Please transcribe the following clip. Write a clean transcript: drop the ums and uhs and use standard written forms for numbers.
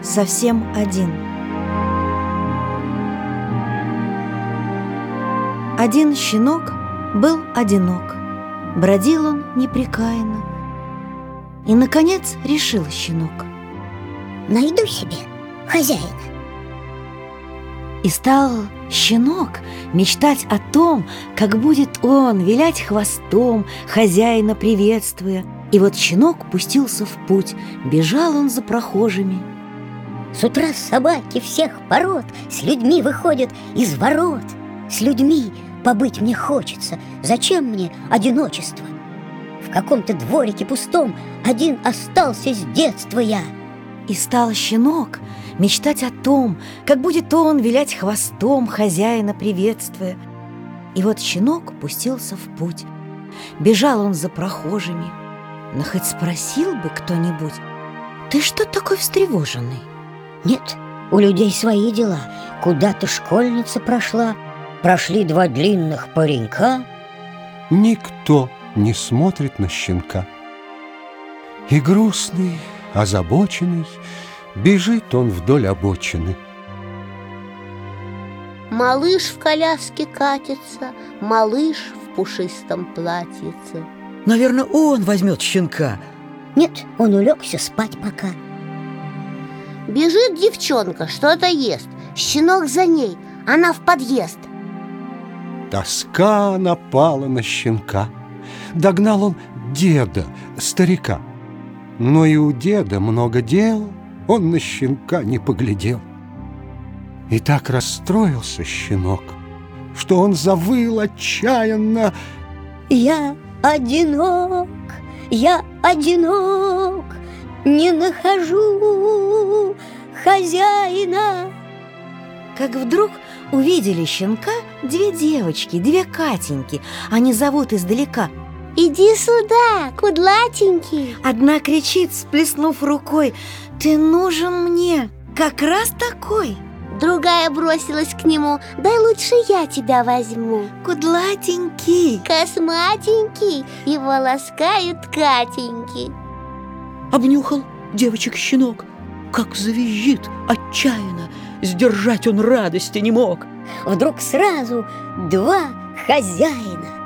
совсем один. Один щенок был одинок, бродил он непрекаянно. И, наконец, решил щенок: найду себе хозяина. И стал щенок мечтать о том, как будет он вилять хвостом, хозяина приветствуя. И вот щенок пустился в путь, бежал он за прохожими. С утра собаки всех пород с людьми выходят из ворот. С людьми побыть мне хочется, зачем мне одиночество? В каком-то дворике пустом один остался с детства я. И стал щенок мечтать о том, как будет он вилять хвостом, хозяина приветствуя. И вот щенок пустился в путь, бежал он за прохожими. Но хоть спросил бы кто-нибудь: ты что такой встревоженный? Нет, у людей свои дела. Куда-то школьница прошла, прошли два длинных паренька. Никто не смотрит на щенка. И грустный, озабоченный, бежит он вдоль обочины. Малыш в коляске катится, малыш в пушистом платьице. Наверное, он возьмет щенка. Нет, он улегся спать пока. Бежит девчонка, что-то ест. Щенок за ней, она в подъезд. Тоска напала на щенка. Догнал он деда, старика. Но и у деда много дел, он на щенка не поглядел. И так расстроился щенок, что он завыл отчаянно: я одинок, не нахожу хозяина. Как вдруг увидели щенка две девочки, две Катеньки. Они зовут издалека: иди сюда, кудлатенький. Одна кричит, сплеснув рукой: ты нужен мне, как раз такой. Другая бросилась к нему: дай лучше я тебя возьму. Кудлатенький, косматенький, его ласкают Катеньки. Обнюхал девочек щенок, как завизжит отчаянно, сдержать он радости не мог. Вдруг сразу два хозяина.